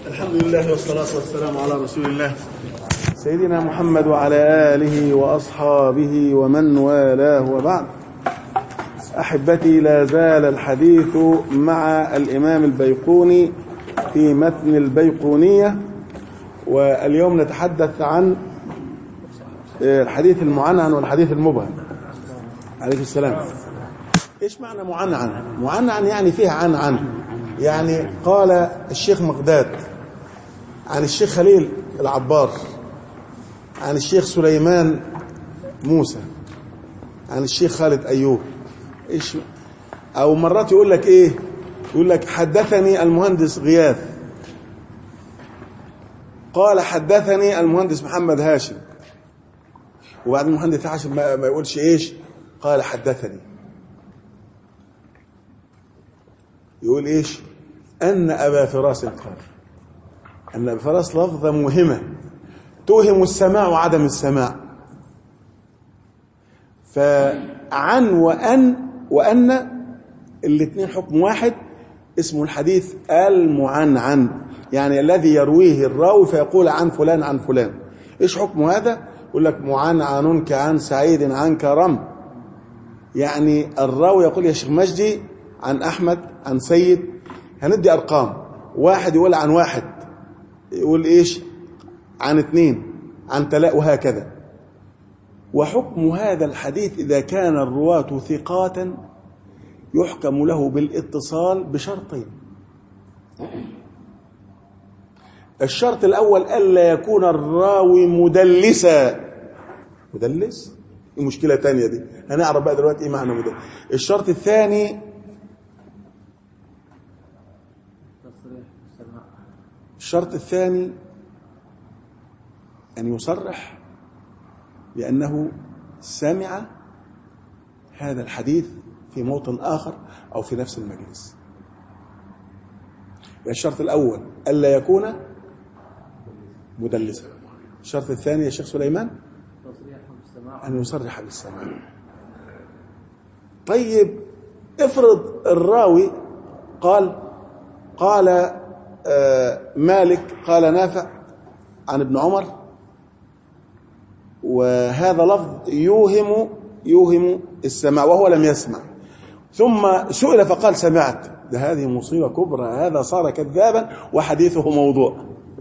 الحمد لله والصلاة والسلام على رسول الله سيدنا محمد وعلى آله وأصحابه ومن والاه وبعد. أحبتي، لا زال الحديث مع الإمام البيقوني في متن البيقونية، واليوم نتحدث عن الحديث المعنعن والحديث المبهم. عليه السلام. إيش معنى معنعن؟ معنعن يعني فيها عن يعني قال الشيخ مقداد عن الشيخ خليل العبار، عن الشيخ سليمان موسى، عن الشيخ خالد أيوب. إيش؟ أو مرات يقول لك إيه؟ يقول لك حدثني المهندس غياث، قال حدثني المهندس محمد هاشم، وبعد المهندس هاشم ما يقولش إيش؟ قال حدثني. يقول إيش؟ أن أبا فراس قال. أن أبا فراس لفظة مهمة توهم السماع وعدم السماع. فعن وأن الاثنين حكم واحد، اسمه الحديث المعنعن، يعني الذي يرويه الراوي فيقول عن فلان عن فلان. إيش حكم هذا؟ يقول لك معنعن كعن سعيد عن كرم، يعني الراوي يقول يا شيخ مجدي عن أحمد عن سيد، هندي أرقام، واحد يقول عن واحد، يقول إيش؟ عن اثنين، عن ثلاثة، وهكذا. وحكم هذا الحديث إذا كان الرواة ثقات يحكم له بالاتصال بشرطين. الشرط الأول ألا يكون الراوي مدلسا. مدلس؟ إيه مشكلة تانية دي، هنعرف بقى دلوقتي إيه معنى مدلس. الشرط الثاني أن يصرح بأنه سمع هذا الحديث في موطن آخر أو في نفس المجلس. الشرط الأول ألا يكون مدلسا. الشرط الثاني يا شيخ سليمان أن يصرح بالسماع. طيب افرض الراوي قال مالك قال نافع عن ابن عمر، وهذا لفظ يوهم السماع وهو لم يسمع، ثم سئل فقال سمعت. هذه مصيبة كبرى، هذا صار كذابا وحديثه موضوع.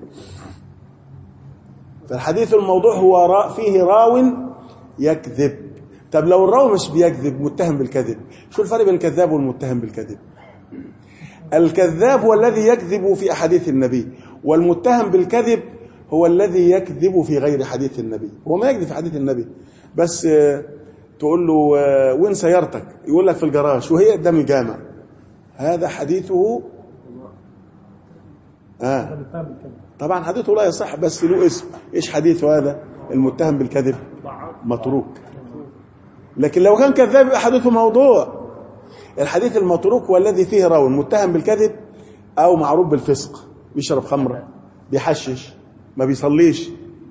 فالحديث الموضوع هو فيه راو يكذب. طب لو الراوي مش بيكذب، متهم بالكذب، شو الفرق بين الكذاب والمتهم بالكذب؟ الكذاب هو الذي يكذب في أحاديث النبي، والمتهم بالكذب هو الذي يكذب في غير حديث النبي. هو ما يكذب في حديث النبي، بس تقول له وين سيارتك؟ يقول لك في الجراج وهي قدام الجامع. هذا حديثه طبعا حديثه لا يصح، بس له اسم. ايش حديثه هذا؟ المتهم بالكذب متروك. لكن لو كان كذاب يبقى حديثه موضوع. الحديث المتروك هو الذي فيه راوي متهم بالكذب او معروف بالفسق، بيشرب خمره، بيحشش، ما بيصليش.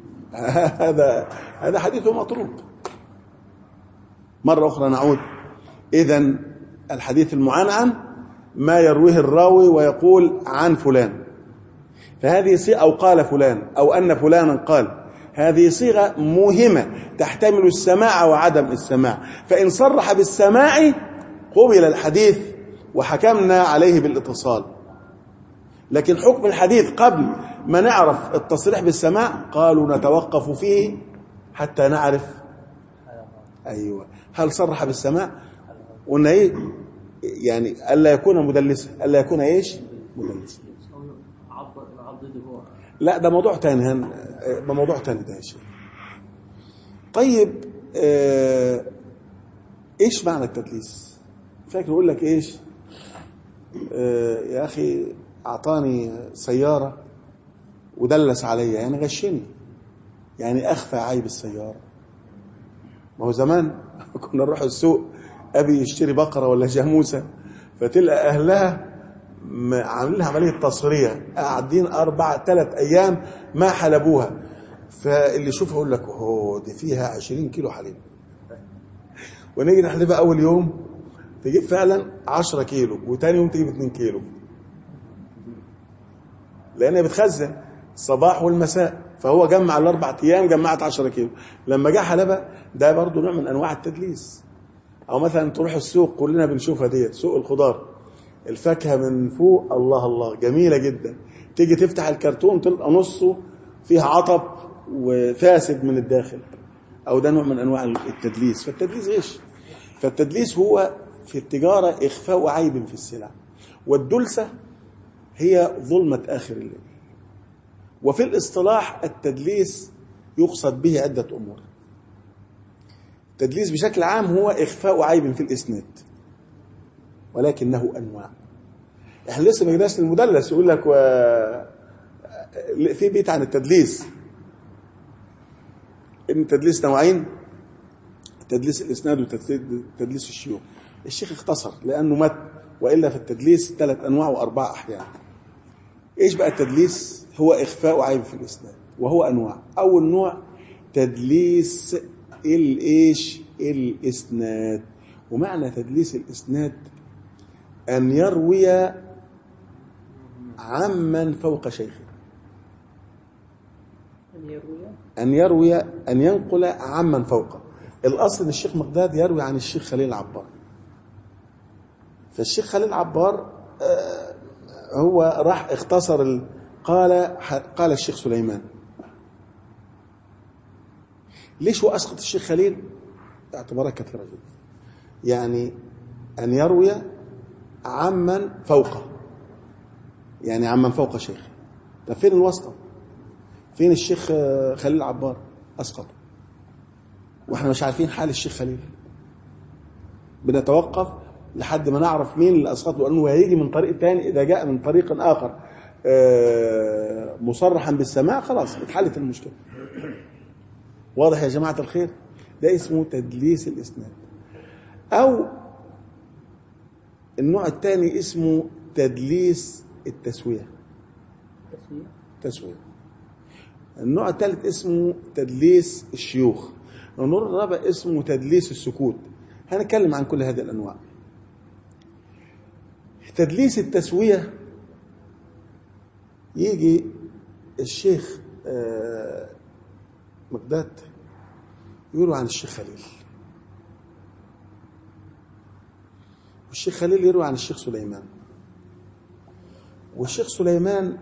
هذا حديثه متروك. مرة أخرى نعود. إذن الحديث المعنعن ما يرويه الراوي ويقول عن فلان، فهذه صيغة، أو قال فلان، أو أن فلانا قال، هذه صيغة مهمة تحتمل السماع وعدم السماع. فإن صرح بالسماع قبل الحديث وحكمنا عليه بالاتصال. لكن حكم الحديث قبل ما نعرف التصريح بالسماع قالوا نتوقف فيه حتى نعرف أيوة هل صرح بالسماع. قلنا إيه؟ يعني ألا يكون مدلسا، ألا يكون إيش؟ مدلسا. لا ده موضوع تاني، ده موضوع تاني ده يا شيخ. طيب إيش معنى التدليس؟ فاكر يقول لك إيش؟ يا أخي أعطاني سيارة ودلس عليا، يعني غشني، يعني أخفى عيب السيارة. ما هو زمان كنا نروح السوق، أبي يشتري بقرة ولا جاموسة، فتلقى أهلها عاملين لها عملية تصرية، قاعدين 3 أيام ما حلبوها. فاللي يشوفها يقول لك دي فيها 20 كيلو حليب، ونيجي نحلبها أول يوم تجيب فعلا 10 كيلو، وتاني يوم تجيب 2 كيلو. لأنها بتخزن الصباح والمساء، فهو جمع الأربع أيام جمعت 10 كيلو. لما جه حلبة ده برضو نوع من أنواع التدليس. أو مثلا تروح السوق كلنا بنشوفها ديت، سوق الخضار، الفاكهة من فوق الله الله جميلة جدا، تيجي تفتح الكرتون تلقى نصه فيها عطب وفاسد من الداخل، أو ده نوع من أنواع التدليس. فالتدليس غش. فالتدليس هو في التجارة إخفاء عيب في السلع، والدلسة هي ظلمة آخر الليل. وفي الاصطلاح التدليس يقصد به عدة أمور. التدليس بشكل عام هو إخفاء عيب في الإسناد، ولكنه أنواع. احنا لسه ما جيناش للمدلس، يقول لك في بيت عن التدليس ان التدليس نوعين: تدليس الإسناد وتدليس الشيوخ. الشيخ اختصر لأنه مات، وإلا في التدليس 3 أنواع و4 أحيان. إيش بقى التدليس؟ هو إخفاء عيب في الإسناد، وهو أنواع. أول نوع تدليس الإسناد. ومعنى تدليس الإسناد أن يروي عمن فوق شيخه، أن ينقل عمن فوقه. الأصل الشيخ مقداد يروي عن الشيخ خليل العبار، فالشيخ خليل العبار هو راح اختصر قال الشيخ سليمان. ليش هو أسقط الشيخ خليل؟ اعتبارات كثيرة جدا. يعني أن يروي عمن فوقه، يعني عمن فوق شيخه. طب فين الواسطة؟ فين الشيخ خليل العبار؟ أسقطه، واحنا مش عارفين حال الشيخ خليل. بنتوقف لحد ما نعرف مين اللي أسقطه، لأنه هيجي من طريق تاني. إذا جاء من طريق آخر مصرحا بالسماع خلاص اتحلت المشكلة. واضح يا جماعة الخير؟ ده اسمه تدليس الإسناد. أو النوع الثاني اسمه تدليس التسوية. تسوية. النوع الثالث اسمه تدليس الشيوخ. النوع الرابع اسمه تدليس السكوت. هنتكلم عن كل هذه الأنواع. تدليس التسوية يجي الشيخ مقداد يروي عن الشيخ خليل، والشيخ خليل يروي عن الشيخ سليمان، والشيخ سليمان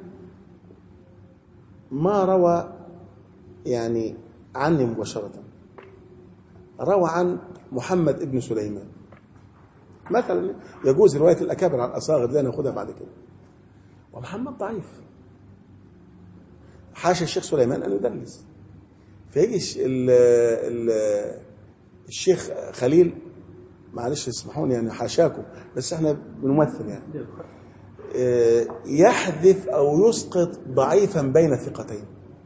ما روى يعني عني مباشرة، روى عن محمد ابن سليمان مثلا. يجوز رواية الأكابر عن الأصاغر دي ناخدها بعد كده. ومحمد ضعيف، حاشا الشيخ سليمان أن يدلس. فيجي الشيخ خليل، معلش اسمحوني يعني حاشاكم، بس احنا بنمثل يعني، يحذف أو يسقط ضعيفا بين ثقتين.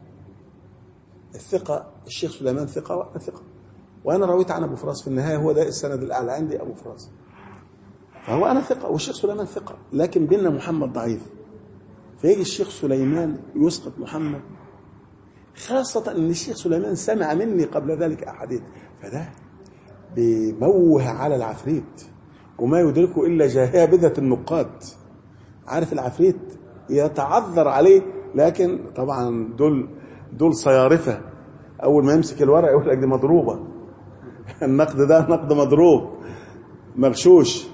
الثقة الشيخ سليمان ثقة وأنا ثقة، وأنا رويت عن أبو فراس، في النهاية هو ده السند الأعلى عندي أبو فراس، فهو أنا ثقة والشيخ سليمان ثقة، لكن بيننا محمد ضعيف. فيجي الشيخ سليمان يسقط محمد، خاصة أن الشيخ سليمان سمع مني قبل ذلك أحاديث، فده بيموه على العفريت، وما يدركه إلا جاهبذة النقاد. عارف العفريت يتعذر عليه، لكن طبعا دول صيارفة، أول ما يمسك الورق يقول لك دي مضروبة النقد ده نقد مضروب مغشوش.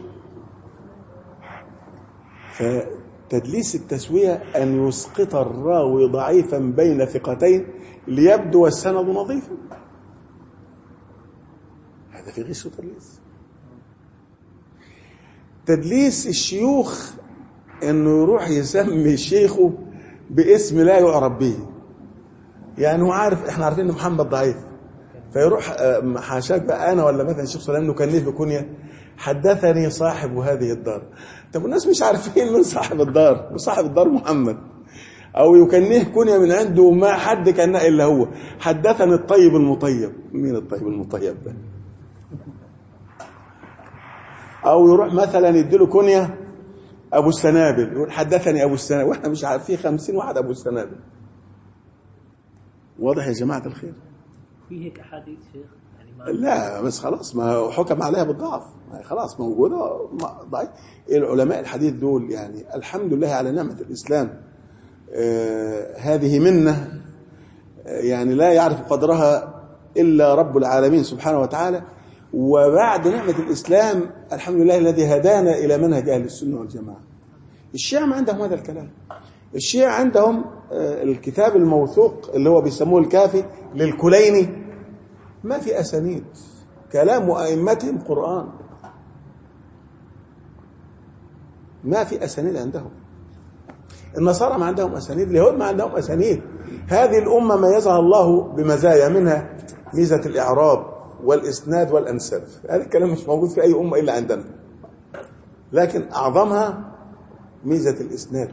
فتدليس التسوية أن يسقط الراوي ضعيفا بين ثقتين ليبدو السند نظيفا، هذا في غش وتدليس. تدليس الشيوخ انه يروح يسمي شيخه باسم لا يعرف به، يعني هو عارف، احنا عارفين ان محمد ضعيف، فيروح حاشاك بقى انا ولا مثلا الشيخ سليمان نكنيه بكنيه حدثني صاحب هذه الدار. طب الناس مش عارفين من صاحب الدار، وصاحب الدار محمد، او يكنيه كنيه من عنده ما حد كان الا هو. حدثني الطيب المطيب. مين الطيب المطيب ده؟ او يروح مثلا يديله كنيه ابو السنابل، يقول حدثني ابو السنابل، واحنا مش عارفين 50 واحد ابو السنابل. واضح يا جماعه الخير؟ في هيك احاديث شيخ يعني ما لا بس خلاص ما حكم عليها بالضعف، خلاص موجوده ضعيف. العلماء الحديث دول يعني الحمد لله على نعمه الاسلام، هذه منة يعني لا يعرف قدرها إلا رب العالمين سبحانه وتعالى. وبعد نعمة الإسلام الحمد لله الذي هدانا إلى منهج أهل السنة والجماعة. الشيعة ما عندهم هذا الكلام. الشيعة عندهم الكتاب الموثوق اللي هو بيسموه الكافي للكليني، ما في أسانيد، كلام أئمتهم قرآن، ما في أسانيد عندهم. النصارى ما عندهم أسانيد، اليهود ما عندهم أسانيد. هذه الأمة ميزها الله بمزايا، منها ميزة الإعراب والإسناد والأنساب. هذا الكلام مش موجود في أي أمة إلا عندنا، لكن أعظمها ميزة الإسناد.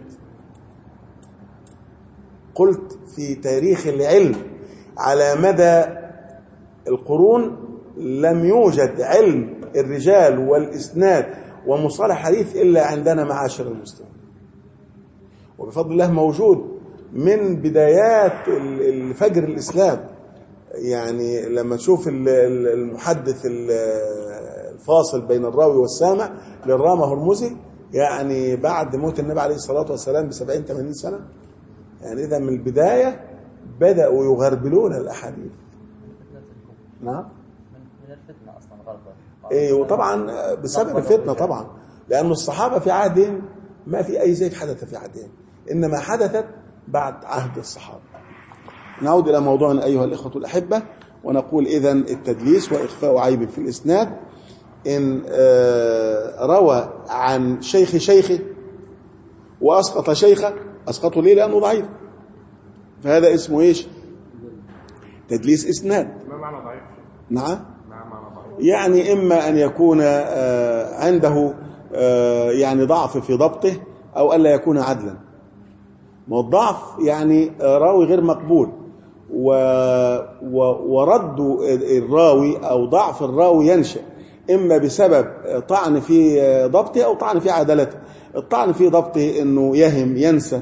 قلت في تاريخ العلم على مدى القرون لم يوجد علم الرجال والإسناد ومصطلح حديث إلا عندنا معاشر المسلمين، وبفضل الله موجود من بدايات الفجر الإسلام. يعني لما تشوف المحدث الفاصل بين الراوي والسامع للرامة هرمزي، يعني بعد موت النبي عليه الصلاة والسلام ب70-80 سنة، يعني إذا من البداية بدأوا يغربلون الأحاديث. نعم، من الفتنة أصلا غربة. إيه، وطبعا بسبب الفتنة طبعا، لأن الصحابة في عهدهم ما في أي زيت حدث في عهدهم، إنما حدثت بعد عهد الصحابة. نعود إلى موضوعنا أيها الإخوة الأحبة، ونقول إذن التدليس وإخفاء عيب في الإسناد إن روى عن شيخ شيخه وأسقط شيخه، أسقطه ليه؟ لأنه ضعيف، فهذا اسمه إيش؟ تدليس إسناد. ما معنى ضعيف؟ نعم، ما معنى ضعيف؟ يعني إما أن يكون عنده يعني ضعف في ضبطه، أو ألا يكون عدلا. ما الضعف يعني راوي غير مقبول، ورد الراوي أو ضعف الراوي ينشأ إما بسبب طعن في ضبطه أو طعن في عدالته. الطعن في ضبطه إنه يهم، ينسى،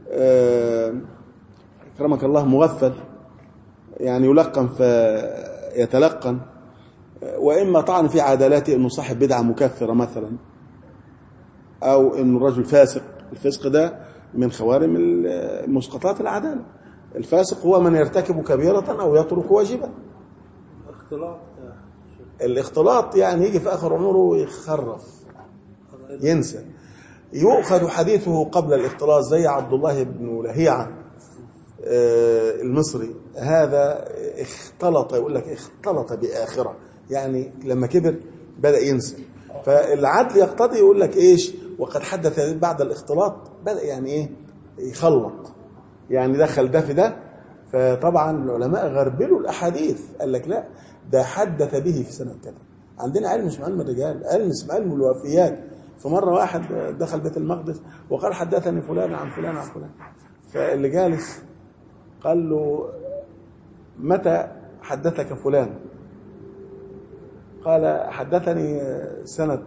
أكرمك الله، مغفل، يعني يلقن فيتلقن. وإما طعن في عدالته إنه صاحب بدعة مكفرة مثلا، أو إنه الرجل فاسق. الفسق ده من خوارم مسقطات العدالة. الفاسق هو من يرتكب كبيرة أو يترك واجبا. الاختلاط يعني يجي في آخر عمره يخرف، ينسى، يؤخذ حديثه قبل الاختلاط، زي عبد الله بن لهيعة المصري. هذا اختلط، يقول لك اختلط بآخرة، يعني لما كبر بدأ ينسى. فالعدل يقتضي يقول لك إيش؟ وقد حدث بعد الاختلاط، بدأ يعني إيه؟ يخلط، يعني دخل ده في ده. فطبعا العلماء غربلوا الأحاديث، قال لك لا، ده حدث به في سنة كذا. عندنا علم اسمه علم الرجال، علم اسمه علم الوفيات. فمرة واحد دخل بيت المقدس وقال حدثني فلان عن فلان عن فلان، فاللي جالس قال له متى حدثك فلان؟ قال حدثني سنة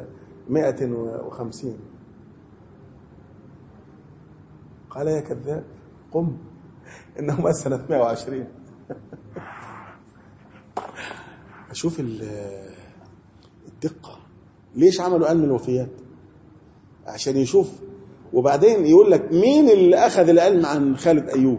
150. قال يا كذاب، قم، إنه مات سنة 120. أشوف الدقة. ليش عملوا علم الوفيات؟ عشان يشوف. وبعدين يقول لك مين اللي أخذ العلم عن خالد أيوب؟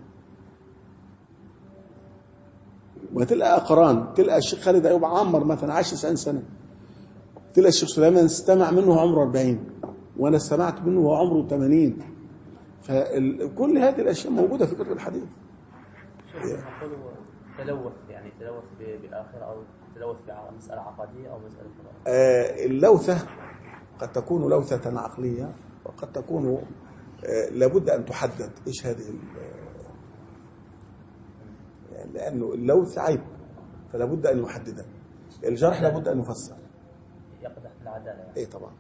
وتلقى أقران، تلقى الشيخ خالد أيوب عمر مثلا 90 سنة، تلقى الشيخ سليمان استمع منه عمره 40، وأنا استمعت منه وهو عمره 80. فكل هذه الأشياء موجودة في كتب الحديث. تلوث، يعني تلوث بالآخرة، أو تلوث في مسألة عقدية أو مسألة اللوثة قد تكون لوثة عقلية، وقد تكون لابد أن تحدد إيش هذه، لأنه اللوث عيب، فلا بد أن يحددها. الجرح لابد أن يفسر، يقدح في العدالة يعني. إيه طبعا.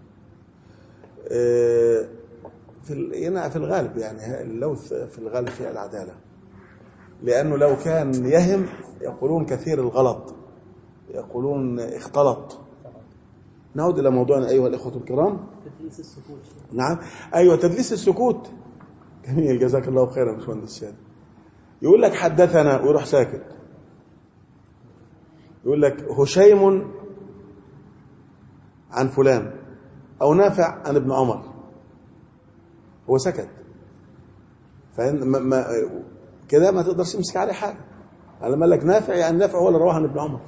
هنا في الغالب يعني اللوث في الغالب في العدالة، لأنه لو كان يهم يقولون كثير الغلط، يقولون اختلط. نعود إلى موضوعنا أيها الإخوة الكرام. تدليس السكوت. نعم، أيوة، تدليس السكوت. جميل، جزاك الله خيرا باشمهندس شادي. يقول لك حدثنا ويروح ساكت. يقول لك هشيم عن فلان، أو نافع عن ابن عمر، هو سكت. كده ما تقدرش تمسك عليه حاجه. لما قال لك نافع يعني نافع هو اللي رواه عن ابن عمر،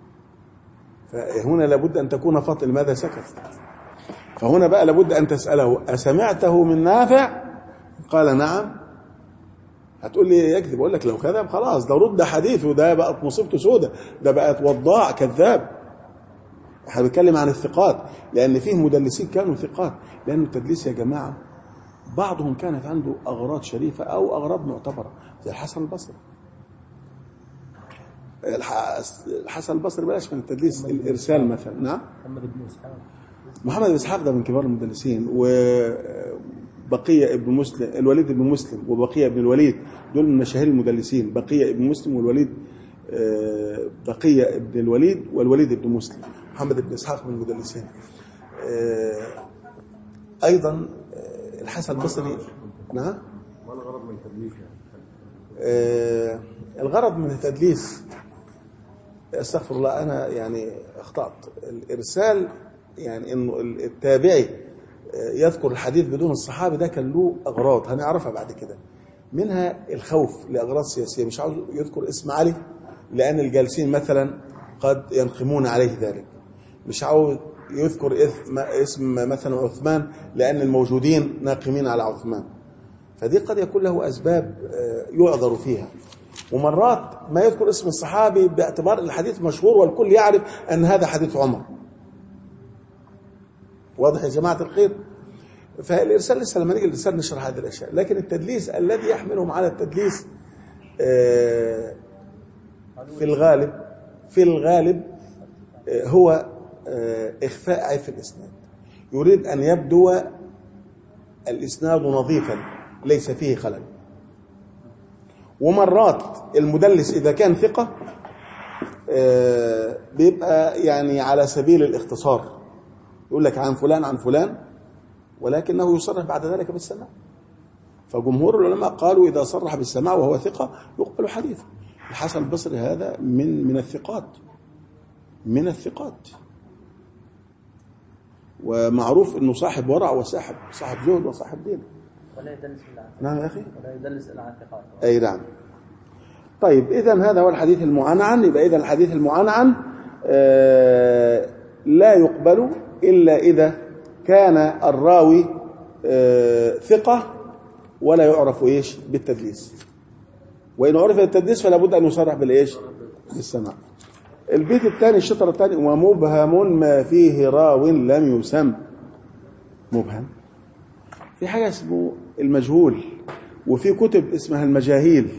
فهنا لابد ان تكون فاطن. لماذا سكت؟ فهنا بقى لابد ان تساله اسمعته من نافع؟ قال نعم. هتقول لي يكذب، اقول لك لو كذب خلاص ده رد حديثه، ده بقت مصيبته سودة، ده بقت وضاع كذاب. احنا بنتكلم عن الثقات، لان فيه مدلسين كانوا ثقات، لان التدليس يا جماعه بعضهم كانت عنده اغراض شريفه او اغراض معتبره، زي الحسن البصري. الحسن البصري بلاش من التدليس، الارسال مثلا. نعم، محمد بن اسحاق ده من كبار المدلسين، وبقيه ابن مسلم، الوليد بن مسلم وبقيه ابن الوليد، دول من مشاهير المدلسين. بقيه ابن مسلم والوليد، بقيه ابن الوليد والوليد ابن مسلم. محمد بن اسحاق من المدلسين. ايضا الحسن البصري. نعم، ما الغرض من التدليس؟ الغرض من التدليس، استغفر الله انا يعني اخطأت. الارسال يعني انه التابعي يذكر الحديث بدون الصحابي، ده كان له اغراض هنعرفها بعد كده، منها الخوف لاغراض سياسيه. مش عاوز يذكر اسم علي لان الجالسين مثلا قد ينقمون عليه ذلك. مش عاوز يذكر اسم مثلا عثمان لان الموجودين ناقمين على عثمان. فدي قد يكون له اسباب يعذر فيها. ومرات ما يذكر اسم الصحابي باعتبار الحديث مشهور والكل يعرف ان هذا حديث عمر. واضح يا جماعه الخير؟ فالارسال لسه لما نيجي الارسال نشرح هذه الاشياء. لكن التدليس الذي يحملهم على التدليس في الغالب هو اخفاء عيب في الاسناد. يريد ان يبدو الاسناد نظيفا ليس فيه خلل. ومرات المدلس إذا كان ثقة بيبقى يعني على سبيل الاختصار، يقول لك عن فلان عن فلان، ولكنه يصرح بعد ذلك بالسماع. فجمهور العلماء قالوا إذا صرح بالسماع وهو ثقة يقبل حديثه. الحسن البصري هذا من الثقات، ومعروف انه صاحب ورع وصاحب زهد وصاحب دين. ولا يدلس الا عن. نعم يا اخي، ولا يدلس الا عن ثقات. اي نعم. طيب اذا هذا هو الحديث المعنعن. يبقى اذا الحديث المعنعن لا يقبل الا اذا كان الراوي ثقة ولا يعرف ايش بالتدليس. وان عرف التدليس فلا بد ان يصرح بالايش؟ بالسماع. البيت الثاني، الشطر الثاني، ومبهم ما فيه راو لم يسم. مبهم في حاجة اسمه المجهول، وفي كتب اسمها المجاهيل.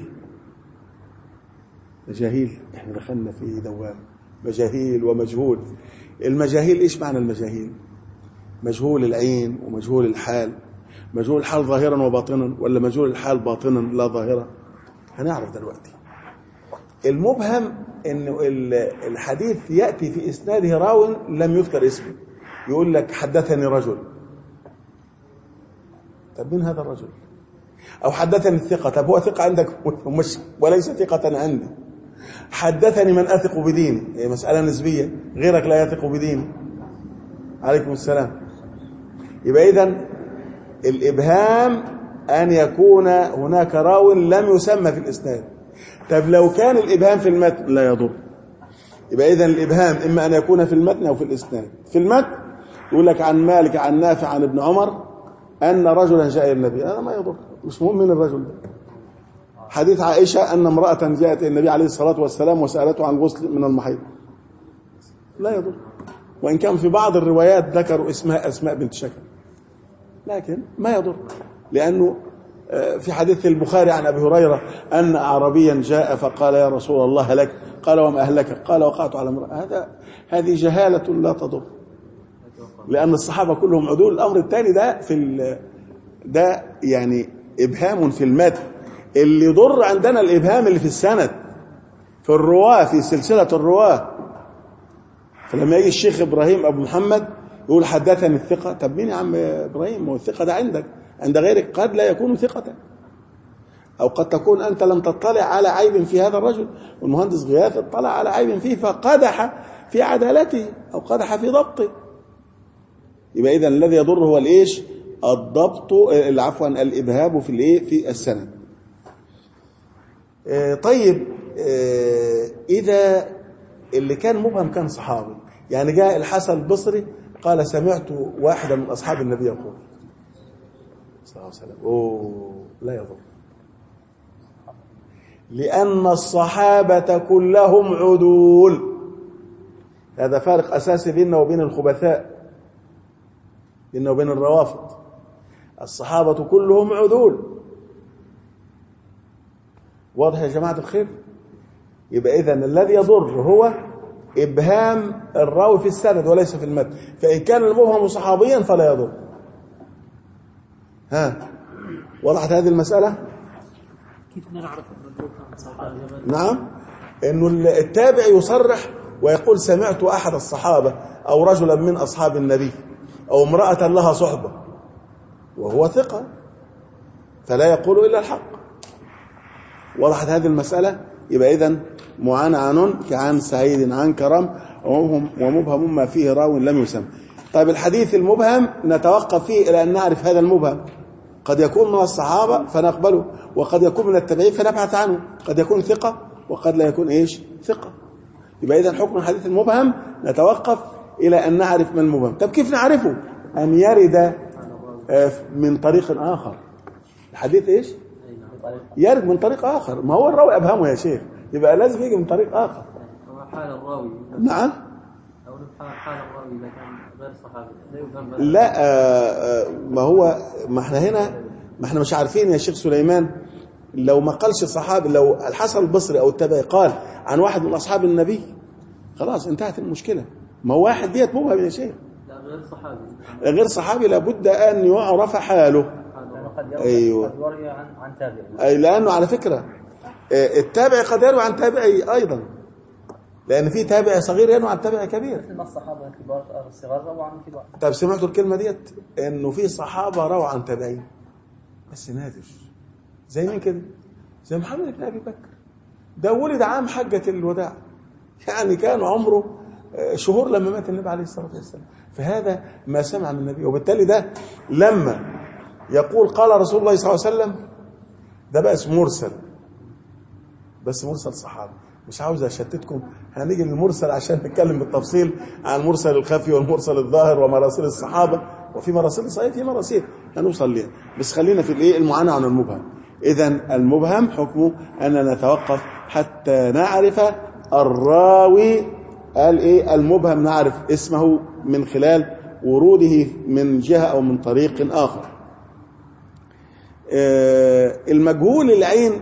احنا دخلنا في دوام مجاهيل ومجهول. المجاهيل ايش معنى المجاهيل؟ مجهول العين ومجهول الحال. مجهول الحال ظاهرا وباطنا، ولا مجهول الحال باطنا لا ظاهرا؟ هنعرف دلوقتي. المبهم انه الحديث ياتي في اسناده راو لم يذكر اسمه. يقول لك حدثني رجل، طب مين هذا الرجل؟ او حدثني الثقة، طب هو ثقة عندك مش وليس ثقة عندي. حدثني من اثق بديني، هي مسألة نسبية، غيرك لا يثق بديني. عليكم السلام. يبقى اذن الابهام ان يكون هناك راو لم يسمى في الاسناد. طب لو كان الابهام في المتن لا يضر. يبقى اذن الابهام اما ان يكون في المتن او في الاسناد. في المتن يقول لك عن مالك عن نافع عن ابن عمر ان رجلا جاء الى النبي، هذا ما يضر، مش مهم من الرجل ده. حديث عائشة ان امرأة جاءت الى النبي عليه الصلاة والسلام وسألته عن غسل من المحيض، لا يضر. وان كان في بعض الروايات ذكروا اسمها اسماء بنت شكل، لكن ما يضر. لانه في حديث البخاري عن ابي هريرة ان اعرابيا جاء فقال يا رسول الله هلك، قال وما اهلك؟ قال وقعت على امرأة. هذه جهالة لا تضر، لأن الصحابة كلهم عدول. الأمر الثاني ده يعني إبهام في المتن. اللي يضر عندنا الإبهام اللي في السند، في الرواة، في سلسلة الرواة. فلما يجي الشيخ إبراهيم أبو محمد يقول حدثني الثقة، طب مين يا عم إبراهيم؟ هو الثقة ده عندك، عند غيرك قد لا يكون ثقة، أو قد تكون أنت لم تطلع على عيب في هذا الرجل، والمهندس غياث اطلع على عيب فيه فقدح في عدالته أو قدح في ضبطه. يبقى إذن الذي يضر هو الإيش؟ الضبط، عفوا الإبهام في الإيه؟ في السند. طيب إذا اللي كان مبهم كان صحابي، يعني جاء الحسن البصري قال سمعت واحدا من أصحاب النبي يقول صلى الله عليه وسلم، لا يضر، لأن الصحابة كلهم عدول. هذا فارق أساسي بيننا وبين الخبثاء، بيننا وبين الروافض. الصحابة كلهم عدول. واضح يا جماعة الخير؟ يبقى إذن الذي يضر هو إبهام الراوي في السند وليس في المتن، فإن كان المبهم صحابيا فلا يضر. وضحت هذه المسألة؟ كيف نعرف الرجل كان صحابي؟ نعم، إنه التابع يصرح ويقول سمعت أحد الصحابة أو رجلا من أصحاب النبي أو امرأة لها صحبة وهو ثقة، فلا يقول إلا الحق. وضحت هذه المسألة؟ يبقى إذن معنعن كعن سعيد عن كرم ومبهم ما فيه راو لم يسم. طيب الحديث المبهم نتوقف فيه إلى أن نعرف هذا المبهم، قد يكون من الصحابة فنقبله، وقد يكون من التابعين فنبحث عنه، قد يكون ثقة وقد لا يكون ثقة. يبقى إذن حكم الحديث المبهم نتوقف إلى أن نعرف ما المبهم. طب كيف نعرفه؟ أن يرد من طريق آخر. الحديث يرد من طريق آخر، ما هو الراوي أبهمه يا شيخ، يبقى لازم يجي من طريق آخر. حال الراوي نعم، أو حال الراوي إذا كان غير صحابي لا يفهم. لا، ما احنا مش عارفين يا شيخ سليمان. لو ما قالش صحابي، لو الحسن البصري أو التابعي قال عن واحد من أصحاب النبي خلاص انتهت المشكلة. ما هو واحد ديت مبهم يا شيخ، لا غير صحابي. غير صحابي لابد أن يعرف حاله. أيوة. قد يروي عن تابعي. أي لأنه على فكرة التابعي قد يروي عن تابعي أيضا، لأن في تابعي صغير يروي عن تابعي كبير. مثل الصحابة الكبار الصغار رووا عن الكبار. طيب سمعتوا الكلمة ديت؟ إنه في صحابة رووا عن تابعين بس نادر. زي مين كده؟ زي محمد بن أبي بكر، ده ولد عام حجة الوداع، يعني كان عمره شهور لما مات النبي عليه الصلاة والسلام، فهذا ما سمع من النبي. وبالتالي ده لما يقول قال رسول الله صلى الله عليه وسلم ده بقى اسمه مرسل، بس مرسل صحابي. مش عاوز اشتتكم، هنيجي للمرسل عشان نتكلم بالتفصيل عن المرسل الخفي والمرسل الظاهر ومراسيل الصحابة، وفي مراسيل صحيح في مراسيل هنوصل ليها، بس خلينا في المعاناة عن المبهم. إذن المبهم حكمه أننا نتوقف حتى نعرف الراوي المبهم، نعرف اسمه من خلال وروده من جهة أو من طريق آخر. المجهول العين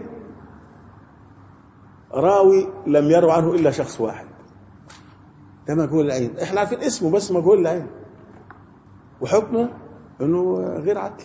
راوي لم يروي عنه إلا شخص واحد، ده مجهول العين، احنا عارفين اسمه بس مجهول العين، وحكمه انه غير عدل.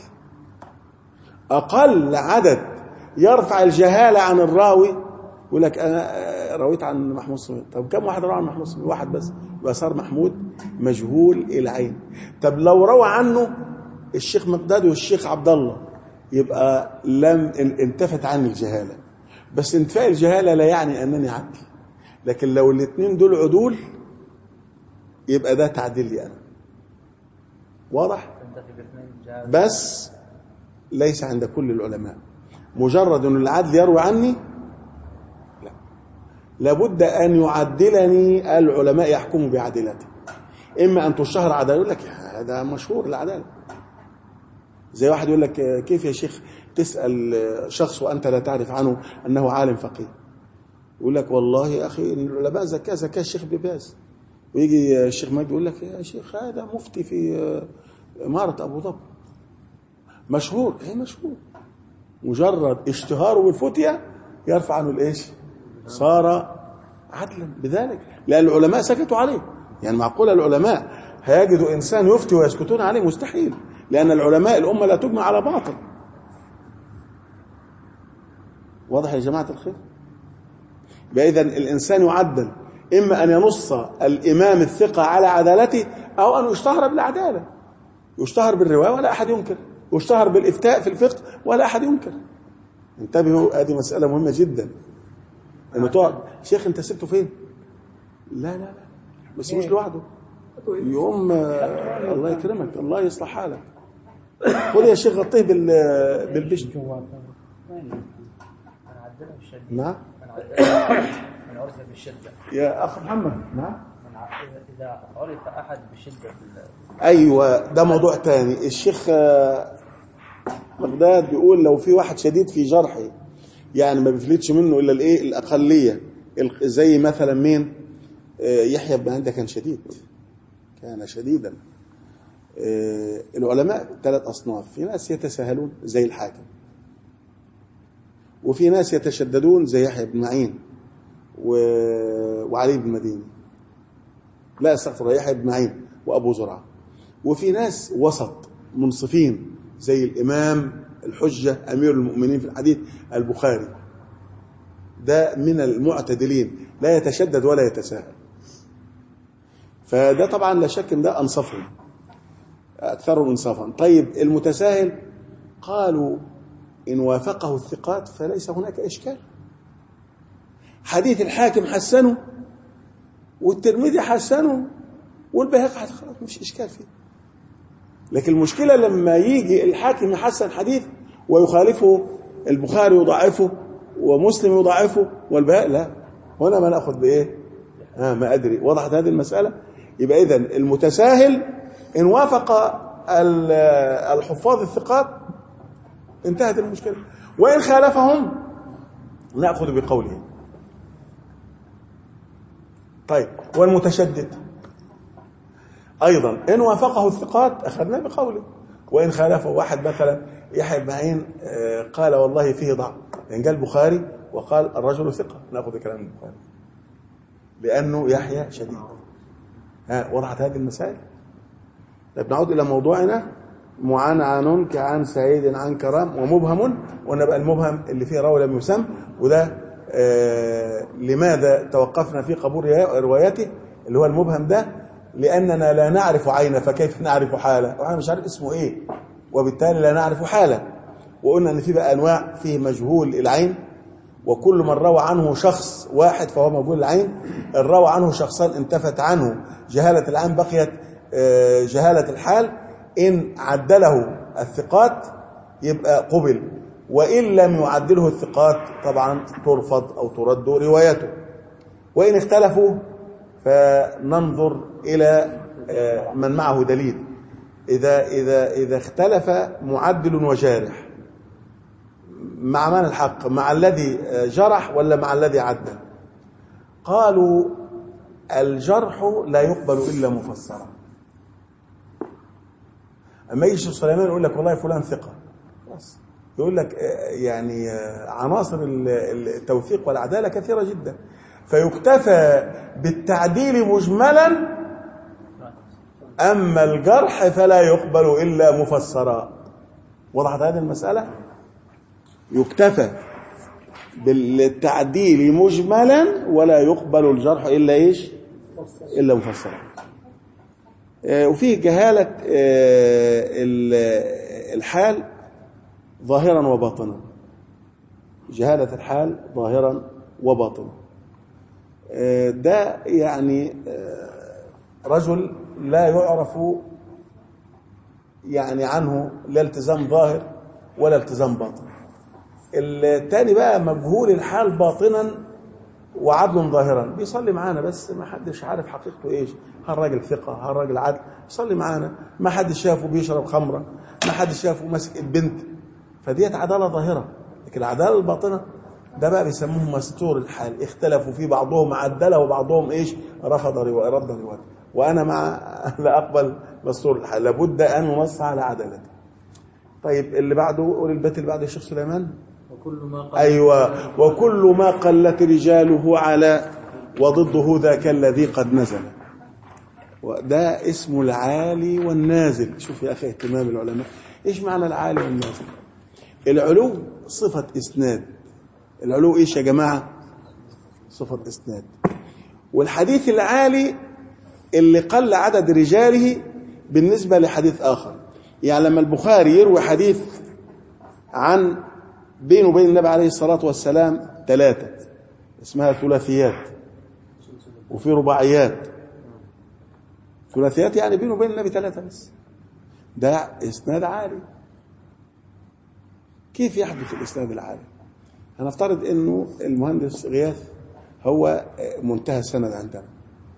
اقل عدد يرفع الجهالة عن الراوي يقول لك انا رويت عن محمود صميم. طب كم واحد روى عن محمود صميم؟ واحد بس، يبقى صار محمود مجهول العين. طب لو روى عنه الشيخ مقداد والشيخ عبد الله يبقى لم انتفت عن الجهالة، بس انتفاء الجهالة لا يعني أنني عدل، لكن لو الاثنين دول عدول يبقى ده تعديل لي أنا. واضح؟ بس ليس عند كل العلماء مجرد أن العدل يروي عني، لا، لابد أن يعدلني العلماء يحكموا بعدالته. إما أن تشهر عدالة، يقول لك هذا مشهور العدالة، زي واحد يقول لك كيف يا شيخ تسأل شخص وأنت لا تعرف عنه أنه عالم فقيه، يقول لك والله يا أخي العلماء زكاة الشيخ ابن باز، ويجي الشيخ مجد يقول لك يا شيخ هذا مفتي في إمارة أبو ظبي، مشهور. مشهور، مجرد اشتهاره بالفتية يرفع عنه صار عدلا بذلك، لأن العلماء سكتوا عليه. يعني معقول العلماء هيجدوا إنسان يفتي ويسكتون عليه؟ مستحيل، لأن العلماء الأمة لا تجمع على باطل. واضح يا جماعة الخير؟ إذن الإنسان يعدل، إما أن ينص الإمام الثقة على عدالته، أو أن يشتهر بالعدالة، يشتهر بالرواية ولا أحد ينكر، يشتهر بالإفتاء في الفقه ولا أحد ينكر. انتبهوا، هذه مسألة مهمة جدا. أنه تقعد شيخ أنت سبته فين؟ لا بس مش لوحده، يوم الله يكرمك، الله يصلح حالك، قول يا شيخ غطيه بالبشت. عندنا بالشدة. نعم. من عرف بالشدة. يا أخ محمد. نعم. إذا عرف أحد بشدة أيوة، ده موضوع تاني. الشيخ مقداد بيقول لو في واحد شديد في جرحه، يعني ما بيفلتش منه إلا الإيه الأقلية، زي مثلا مين؟ يحيى بن معين ده كان شديد، كان شديدا. العلماء 3 أصناف، في ناس يتساهلون زي الحاكم، وفي ناس يتشددون زي يحيى بن معين وعلي بن المديني، لا استغفر الله، يحيى بن معين وأبو زرعة. وفي ناس وسط منصفين زي الإمام الحجة أمير المؤمنين في الحديث البخاري، ده من المعتدلين، لا يتشدد ولا يتساهل. فده طبعا لا شك ان ده أنصفهم، أكثرهم إنصافا. طيب المتساهل قالوا إن وافقه الثقات فليس هناك إشكال. حديث الحاكم حسنه والترمذي حسنه والبيهقي خلاص مفيش إشكال فيه. لكن المشكلة لما يجي الحاكم يحسن حديث ويخالفه البخاري يضعفه ومسلم يضعفه والبيهقي لا، هنا ما نأخذ بإيه؟ ما أدري. وضحت هذه المسألة؟ يبقى إذن المتساهل إن وافق الحفاظ الثقات انتهت المشكلة، وإن خالفهم نأخذ بقولهم. طيب والمتشدد أيضا إن وافقه الثقات أخذنا بقوله، وإن خالفه واحد مثلا يحيى بن معين قال والله فيه ضعف، يعني قال البخاري وقال الرجل ثقة، نأخذ بكلام البخاري لأنه يحيى شديد. وضحت هذه المسائل؟ طيب نعود إلى موضوعنا. معنعن كعن سعيد عن كرام ومبهم، ونبقى المبهم اللي فيه راوي لم يسم، وده لماذا توقفنا في قبول روايته اللي هو المبهم ده؟ لأننا لا نعرف عينه فكيف نعرف حاله، وأنا مش عارف اسمه إيه وبالتالي لا نعرف حاله. وقلنا أن في بقى أنواع، فيه مجهول العين، وكل من روى عنه شخص واحد فهو مجهول العين. الروى عنه شخصان انتفت عنه جهالة العين، بقيت جهالة الحال. إن عدله الثقات يبقى قبل، وإن لم يعدله الثقات طبعا ترفض أو ترد روايته. وإن اختلفوا فننظر إلى من معه دليل. إذا اختلف معدل وجارح، مع من الحق؟ مع الذي جرح ولا مع الذي عدل؟ قالوا الجرح لا يقبل إلا مفسرا. أما يجي سليمان يقول لك والله فلان ثقة، بس يقول لك يعني عناصر التوثيق والعدالة كثيرة جدا، فيكتفى بالتعديل مجملا، أما الجرح فلا يقبل إلا مفسرا. وضحت هذه المسألة؟ يكتفى بالتعديل مجملا ولا يقبل الجرح إلا إيش؟ إلا مفسرا. وفيه جهالة الحال ظاهرا وباطنا، جهالة الحال ظاهرا وباطنا. ده يعني رجل لا يعرف يعني عنه لا التزام ظاهر ولا التزام باطن. الثاني بقى مجهول الحال باطنا وعدل ظاهرا، بيصلي معانا بس ما حدش عارف حقيقته ايش، هل راجل ثقة هل راجل عدل، بيصلي معانا ما حدش شافه بيشرب خمرة، ما حدش شافه ماسك البنت، فديت عدالة ظاهرة. لكن العدالة الباطنة ده بقى بيسموه مستور الحال، اختلفوا فيه، بعضهم عدله وبعضهم ايش رفض روايته. وانا مع لا اقبل مستور الحال، لابد ان ننص على عدالته. طيب اللي بعده، قول البيت اللي بعده يا شيخ سليمان. ايوه، وكل ما قلت رجاله على وضده ذاك الذي قد نزل. وده اسمه العالي والنازل. شوف يا اخي اهتمام العلماء، ايش معنى العالي والنازل؟ العلو صفة اسناد. العلو ايش يا جماعة؟ صفة اسناد. والحديث العالي اللي قل عدد رجاله بالنسبة لحديث آخر. يعني لما البخاري يروي حديث عن بينه وبين النبي عليه الصلاة والسلام 3 اسمها ثلاثيات، وفي رباعيات. ثلاثيات يعني بينه وبين النبي 3 بس، ده اسناد عالي. كيف يحدث الاسناد العالي؟ هنفترض انه المهندس غياث هو منتهى السند عندنا،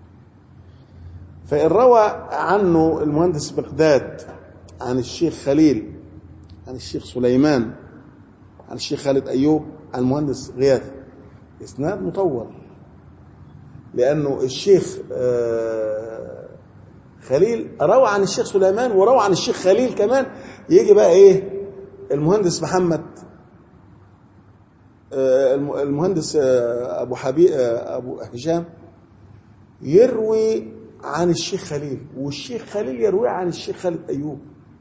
فإن روى عنه المهندس بغداد عن الشيخ خليل عن الشيخ سليمان عن الشيخ خالد أيوب عن المهندس غياث، إسناد مطول، لأنه الشيخ خليل روى عن الشيخ سليمان وروى عن الشيخ خليل كمان. يجي بقى إيه المهندس محمد المهندس أبو هشام يروي عن الشيخ خليل، والشيخ خليل يروي عن الشيخ خالد أيوب.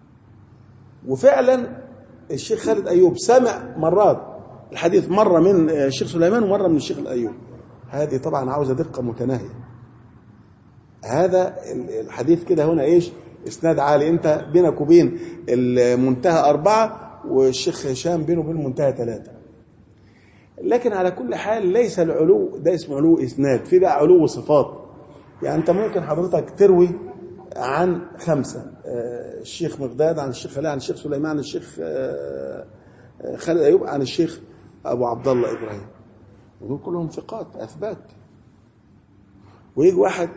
وفعلا الشيخ خالد أيوب سمع مرات الحديث، مرة من الشيخ سليمان ومرة من الشيخ أيوب. هذه طبعا عاوزة دقة متناهية. هذا الحديث كده هنا إيش؟ إسناد عالي. أنت بينك وبين المنتهى 4 والشيخ هشام بينه وبين المنتهى 3. لكن على كل حال ليس العلو ده اسمه علو إسناد، في بقى علو صفات. يعني أنت ممكن حضرتك تروي عن 5، الشيخ مغداد عن الشيخ خليل عن الشيخ سليمان عن الشيخ خالد أيوب عن الشيخ أبو عبد الله إبراهيم، ودول كلهم ثقات أثبات. ويجي واحد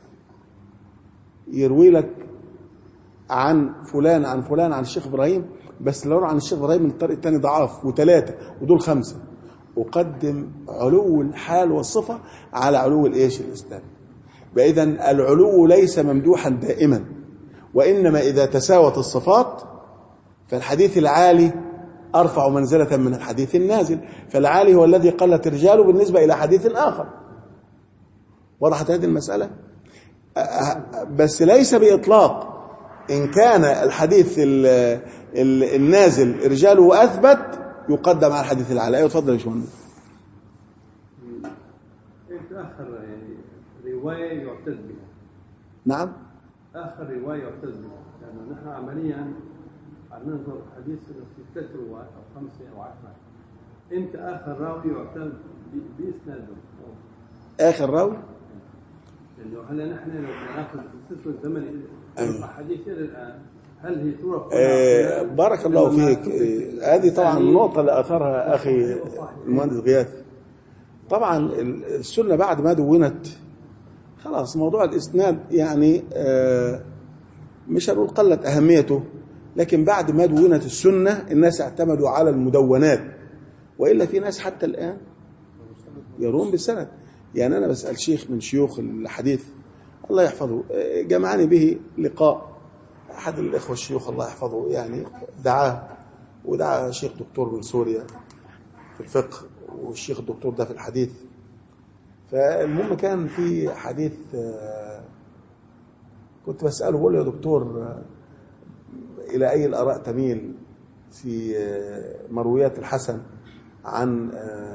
يروي لك عن فلان عن فلان عن الشيخ إبراهيم، بس لو عن الشيخ إبراهيم من الطريق الثاني ضعاف و3 ودول 5. أقدم علو الحال والصفة على علو الإيش الإسناد. إذن العلو ليس ممدوحا دائما، وإنما إذا تساوت الصفات فالحديث العالي أرفع منزلة من الحديث النازل، فالعالي هو الذي قلت رجاله بالنسبة إلى حديث آخر. وضحت هذه المسألة؟ بس ليس بإطلاق. إن كان الحديث النازل رجاله أثبت يقدم على الحديث العالي. أيوة تفضل يا شمال. آخر رواية يعتد بها. نعم. آخر رواية يعتد بها، لأنه نحن عمليا ننظر حديث في 3 رواة أو 5 أو 10. أنت آخر راوي يعتد بإسناده. آخر راوي؟ لأنه هلا نحن لو نأخذ السلسلة الزمنية حديث إلى الآن، هل هي صورة؟ بارك الله فيك. هذه طبعا النقطة اللي أثرها أخي المهندس غياث. طبعا السنة بعد ما دونت خلاص موضوع الإسناد يعني مش هنقول قلت أهميته، لكن بعد ما دونت السنة الناس اعتمدوا على المدونات، وإلا في ناس حتى الآن يرون بالسند. يعني أنا بسأل شيخ من شيوخ الحديث الله يحفظه، جمعني به لقاء أحد الإخوة الشيوخ الله يحفظه، يعني دعاه ودعا شيخ دكتور من سوريا في الفقه، والشيخ الدكتور ده في الحديث. فالمهم كان في حديث كنت بسأله بقول له يا دكتور إلى أي الآراء تميل في مرويات الحسن عن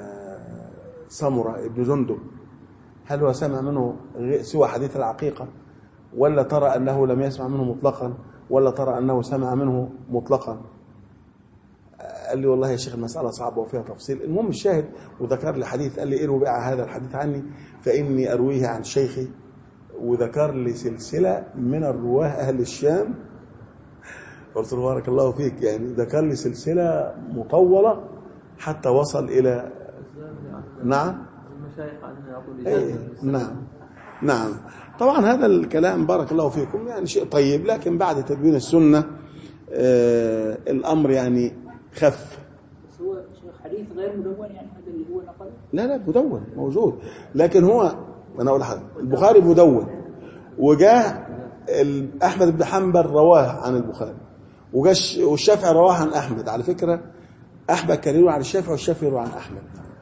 سمرة ابن جندب؟ هل هو سمع منه سوى حديث العقيقة، ولا ترى أنه لم يسمع منه مطلقا، ولا ترى أنه سمع منه مطلقا؟ قال لي والله يا شيخ المسألة صعبة وفيها تفصيل. المهم الشاهد وذكر لي حديث، قال لي اروي بقى هذا الحديث عني فإني أرويه عن شيخي، وذكر لي سلسلة من الرواه أهل الشام. قلت له بارك الله فيك، يعني ذكر لي سلسلة مطولة حتى وصل إلى نعم نعم. طبعا هذا الكلام بارك الله فيكم يعني شيء طيب، لكن بعد تدوين السنة الأمر يعني خف. بس هو حديث غير مدون، يعني هذا اللي هو نقل؟ لا مدون موجود، لكن هو أنا أقول حاجة، البخاري مدون، وجاء أحمد بن حنبل رواه عن البخاري، والشافعي رواه عن أحمد. على فكرة أحمد كان يروي عن الشافعي والشافعي يروي عن أحمد.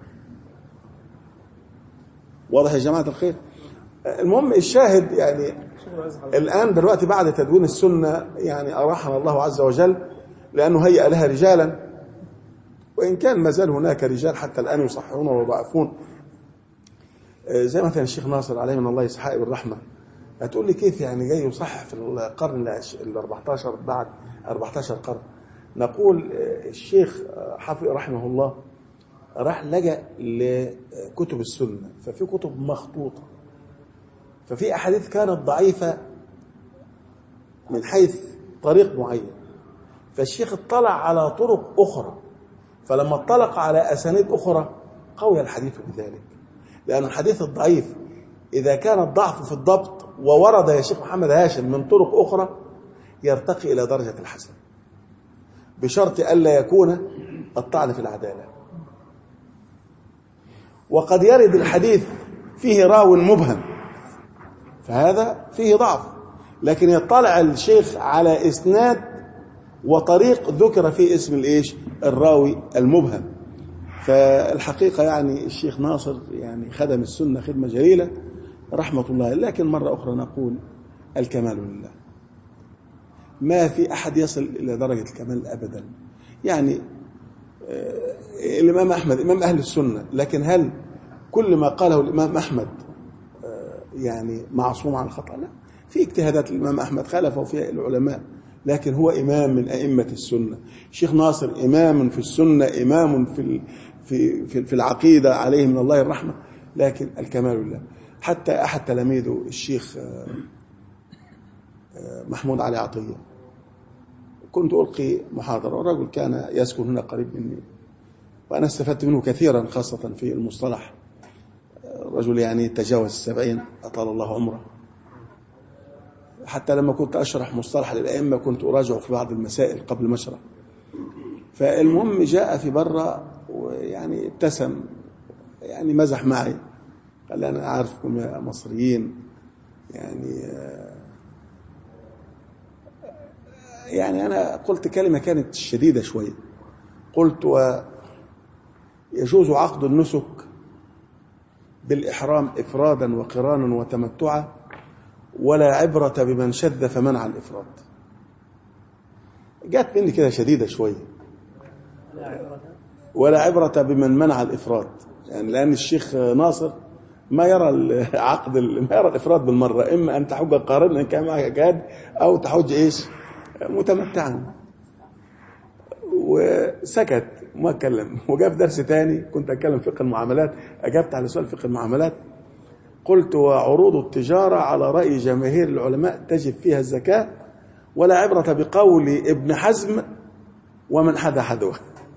واضح يا جماعة الخير؟ المهم الشاهد يعني الآن دلوقتي بعد تدوين السنة يعني أراحنا الله عز وجل، لأنه هيأ لها رجالا، وإن كان ما زال هناك رجال حتى الآن يصححون ويضعفون، زي مثلا الشيخ ناصر عليه من الله يسحق بالرحمة. هتقول لي كيف يعني جاي يصحح في القرن ال 14 بعد 14 قرن؟ نقول الشيخ حافظ رحمه الله راح لجأ لكتب السنة، ففي كتب مخطوطة، ففي أحاديث كانت ضعيفة من حيث طريق معين، فالشيخ اطلع على طرق أخرى فلما اطلق على أسانيد أخرى قوي الحديث بذلك، لأن الحديث الضعيف إذا كان الضعف في الضبط وورد يا شيخ محمد هاشم من طرق أخرى يرتقي إلى درجة الحسن، بشرط ألا يكون الطعن في العدالة. وقد يرد الحديث فيه راو مبهم، فهذا فيه ضعف، لكن يطلع الشيخ على إسناد وطريق ذكر فيه اسم الإيش الراوي المبهم. فالحقيقة يعني الشيخ ناصر يعني خدم السنة خدمة جليلة رحمة الله. لكن مرة أخرى نقول الكمال لله، ما في أحد يصل إلى درجة الكمال أبدا. يعني الإمام أحمد إمام أهل السنة، لكن هل كل ما قاله الإمام أحمد يعني معصوم عن الخطأ؟ لا، في اجتهادات الإمام أحمد خالفه فيها العلماء، لكن هو إمام من أئمة السنة. الشيخ ناصر إمام في السنة، إمام في العقيدة، عليه من الله الرحمة، لكن الكمال لله. حتى أحد تلاميذه الشيخ محمود علي عطية، كنت ألقي محاضرة، والرجل كان يسكن هنا قريب مني وأنا استفدت منه كثيرا، خاصة في المصطلح. رجل يعني تجاوز 70 أطال الله عمره. حتى لما كنت أشرح مصطلح للأئمة كنت أراجع في بعض المسائل قبل ما أشرح. فالمهم جاء في برة ويعني ابتسم، يعني مزح معي، قال لي أنا أعرفكم يا مصريين يعني أنا قلت كلمة كانت شديدة شوية، قلت ويجوز عقد النسك بالإحرام إفرادا وقرانا وتمتعا، ولا عبرة بمن شذ فمنع الإفراد. جات مني كده شديدة شوية، ولا عبرة بمن منع الإفراد، يعني لأن الشيخ ناصر ما يرى العقد، ما يرى الإفراد بالمرة، إما أن تحج قارنا إن كان معك جاد، أو تحج إيش متمتعا. وسكت وما اتكلم. وجاء في درس تاني كنت أتكلم فقه المعاملات، أجبت على سؤال فقه المعاملات، قلت وعروض التجارة على رأي جماهير العلماء تجب فيها الزكاة، ولا عبرة بقول ابن حزم ومن حدا حذوه.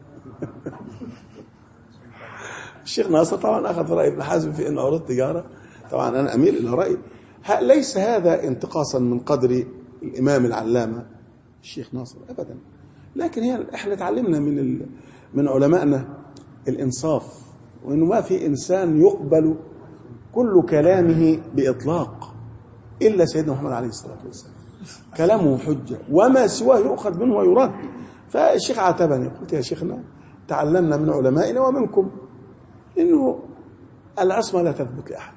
الشيخ ناصر طبعا أخذ رأي ابن حزم في أن عروض التجارة، طبعا أنا أميل إلى رأي. ليس هذا انتقاصا من قدر الإمام العلامة الشيخ ناصر أبدا، لكن احنا تعلمنا من علمائنا الإنصاف، وإنه ما في إنسان يقبل كل كلامه بإطلاق إلا سيدنا محمد عليه الصلاة والسلام، كلامه حجة وما سواه يؤخذ منه ويرد. فالشيخ عاتبني، قلت يا شيخنا تعلمنا من علمائنا ومنكم إنه العصمة لا تثبت لأحد،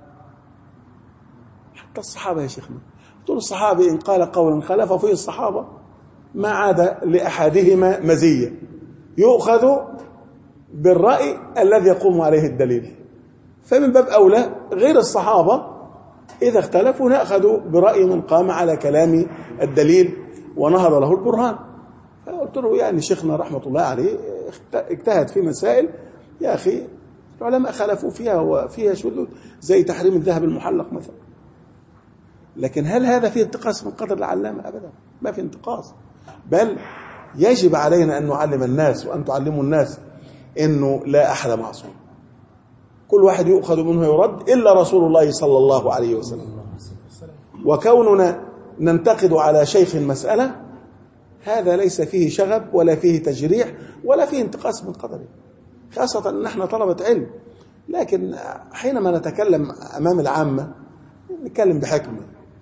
حتى الصحابة يا شيخنا. طول الصحابي إن قال قولا خلف فيه الصحابة ما عاد لأحدهما مزية، يؤخذ بالرأي الذي يقوم عليه الدليل. فمن باب أولى غير الصحابة إذا اختلفوا نأخذ برأي من قام على كلام الدليل ونهض له البرهان. فقلت له يعني شيخنا رحمة الله عليه اجتهد في مسائل يا أخي العلماء خلفوا فيها وفيها شذوذ، زي تحريم الذهب المحلق مثلا. لكن هل هذا فيه انتقاص من قدر العلامة؟ أبدا، ما في انتقاص، بل يجب علينا أن نعلم الناس وأن تعلموا الناس إنه لا أحد معصوم، كل واحد يؤخذ منه يرد إلا رسول الله صلى الله عليه وسلم. وكوننا ننتقد على شيخ مسألة هذا ليس فيه شغب ولا فيه تجريح ولا فيه انتقاص من قدره، خاصة أن نحن طلبة علم. لكن حينما نتكلم أمام العامة نتكلم بحكمة.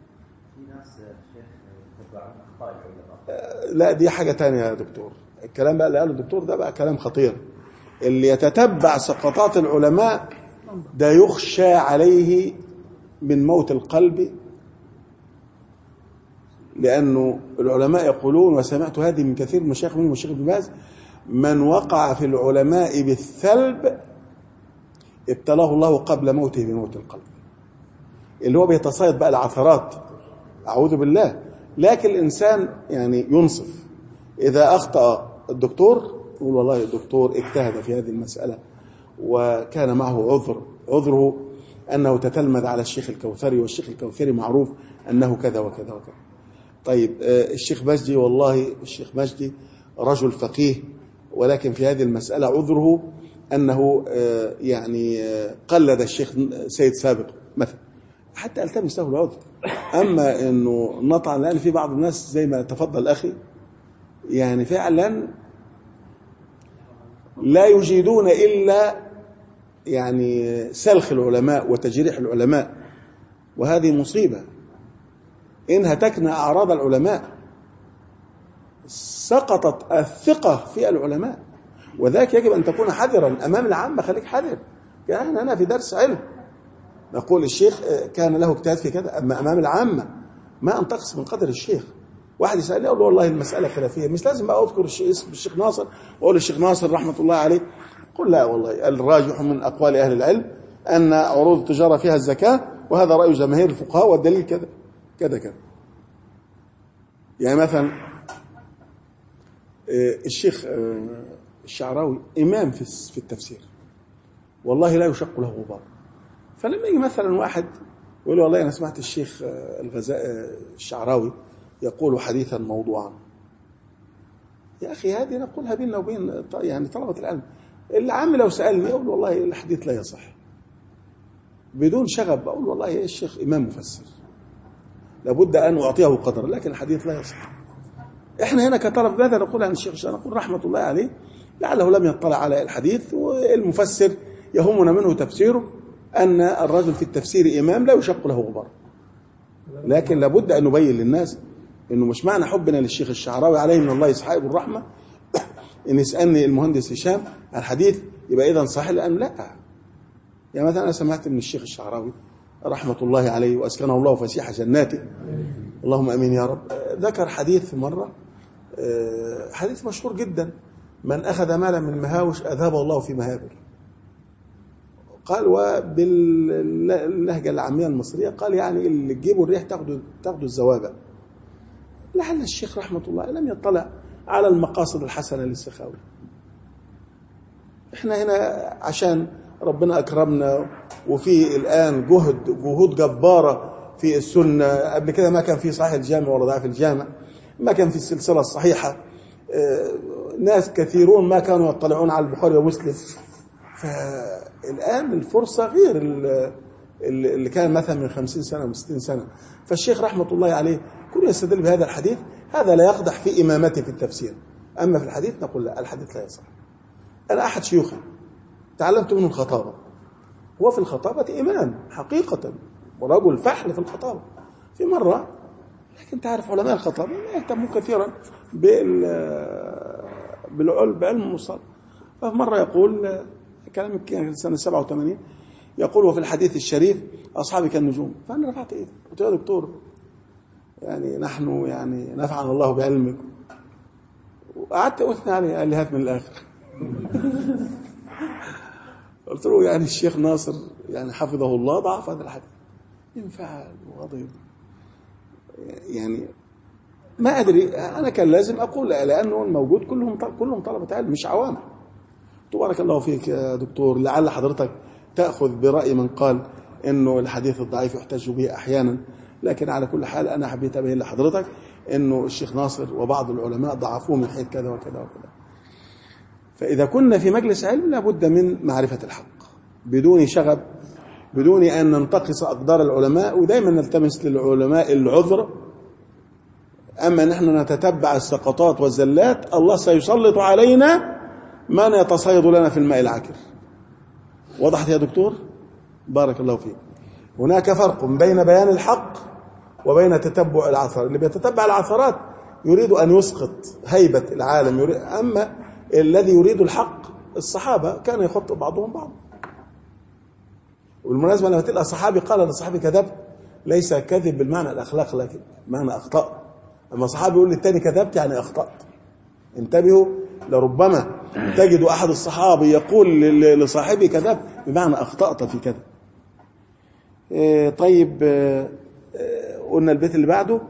لا دي حاجة تانية يا دكتور، الكلام بقى اللي قاله الدكتور ده بقى كلام خطير. اللي يتتبع سقطات العلماء ده يخشى عليه من موت القلب، لأنه العلماء يقولون، وسمعت هذه من كثير من مشايخ منهم الشيخ ابن باز، من وقع في العلماء بالثلب ابتلاه الله قبل موته بموت القلب، اللي هو بيتصيد بقى العثرات، أعوذ بالله. لكن الإنسان يعني ينصف، إذا أخطأ الدكتور يقول والله الدكتور اجتهد في هذه المسألة وكان معه عذره أنه تتلمذ على الشيخ الكوثري، والشيخ الكوثري معروف أنه كذا وكذا وكذا. طيب الشيخ مجدي، والله الشيخ مجدي رجل فقيه ولكن في هذه المسألة عذره أنه يعني قلد الشيخ سيد سابق مثلا، حتى التمس له العذر. أما أنه نطعن، لأن في بعض الناس زي ما تفضل أخي يعني فعلا لا يجيدون إلا يعني سلخ العلماء وتجريح العلماء، وهذه مصيبة إن هتكنا أعراض العلماء سقطت الثقة في العلماء، وذاك يجب أن تكون حذرا أمام العامة. خليك حذر. كان أنا في درس علم نقول الشيخ كان له اجتهاد في كذا، أما أمام العامة ما أنتقص من قدر الشيخ. واحد يسألني أقول له والله المسألة خلافية، مش لازم بقى أذكر اسم الشيخ ناصر وأقول الشيخ ناصر رحمة الله عليه. قل لا والله الراجح من أقوال أهل العلم أن عروض التجارة فيها الزكاة، وهذا رأي جماهير الفقهاء، والدليل كذا كذا كذا. يعني مثلا الشيخ الشعراوي إمام في التفسير، والله لا يشق له غبار. فلما يجي مثلا واحد يقول له والله أنا سمعت الشيخ الشعراوي يقول حديثا موضوعا، يا أخي هذه نقولها بيننا وبين يعني طلبة العلم. العام لو سألني أقول والله الحديث لا يصح بدون شغب، أقول والله الشيخ إمام مفسر لابد أن أعطيه قدر، لكن الحديث لا يصح. إحنا هنا كطلب ماذا نقول عن الشيخ الشعراوي؟ نقول رحمة الله عليه لعله لم يطلع على الحديث، والمفسر يهمنا منه تفسيره، أن الرجل في التفسير إمام لا يشق له غبار. لكن لابد أن نبين للناس إنه مش معنى حبنا للشيخ الشعراوي عليه من الله يسحقه الرحمة إن يسألني المهندس هشام عن الحديث يبقى إذا صحيح، لأن لا. يعني مثلا أنا سمعت من الشيخ الشعراوي رحمة الله عليه وأسكنه الله فسيح جناته، اللهم أمين يا رب، ذكر حديث في مرة، حديث مشهور جدا: من أخذ مالا من مهاوش أذهبه الله في مهابر. قال وباللهجة العامية المصرية قال يعني اللي تجيبوا الريح تاخدوا الزوابع. لعل الشيخ رحمة الله لم يطلع على المقاصد الحسنة للسخاوي. احنا هنا عشان ربنا أكرمنا وفي الآن جهود جبارة في السنة. قبل كده ما كان في صحيح الجامع ولا ضعيف الجامع، ما كان في السلسلة الصحيحة، ناس كثيرون ما كانوا يطلعون على البخاري ومسلم. فالآن الفرصة غير اللي كان مثلا من 50 سنة و60 سنة. فالشيخ رحمة الله عليه كل يستدل بهذا الحديث، هذا لا يقدح في إمامته في التفسير، أما في الحديث نقول لا، الحديث لا يصح. أنا أحد شيوخي تعلمت منه الخطابة، هو في الخطابة إمام حقيقة ورجل فحل في الخطابة. في مرة، لكن تعرف علماء الخطابة ما يهتمون كثيرا بعلم المصطلح. ففي مرة يقول كلام كان سنة 87، يقول وفي الحديث الشريف أصحابي كالنجوم. فأنا رفعت إيدي قلت يا دكتور يعني نحن يعني نفعنا الله بعلمك، وقعدت أثني عليه. قال لي هات من الآخر. قلت له يعني الشيخ ناصر يعني حفظه الله ضعف هذا الحديث. انفعل وغضب، يعني ما أدري، أنا كان لازم أقول لأنه الموجود كلهم طلبة علم مش عوام. تبارك الله فيك يا دكتور، لعل حضرتك تأخذ برأي من قال إنه الحديث الضعيف يحتج به أحيانا، لكن على كل حال أنا حبيت أبين لحضرتك إنه الشيخ ناصر وبعض العلماء ضعفوه من حيث كذا وكذا وكذا. فإذا كنا في مجلس علم لابد من معرفة الحق بدون شغب، بدون أن ننتقص أقدار العلماء، ودائما نلتمس للعلماء العذر. أما نحن نتتبع السقطات والزلات، الله سيسلط علينا من يتصيد لنا في الماء العكر. وضحت يا دكتور؟ بارك الله فيك. هناك فرق بين بيان الحق وبين تتبع العثرات. اللي بيتتبع العثرات يريد أن يسقط هيبة العالم، أما الذي يريد الحق الصحابة كان يخطئ بعضهم بعض. والمناسبة لما تلقى صحابي قال لصحابي كذبت، ليس كذب بالمعنى الأخلاق لكن معنى أخطأ. أما صحابي يقول للتاني كذبت يعني أخطأت. انتبهوا، لربما تجد أحد الصحابة يقول لصاحبي كذبت بمعنى أخطأت في كذا. طيب، قلنا البيت اللي بعده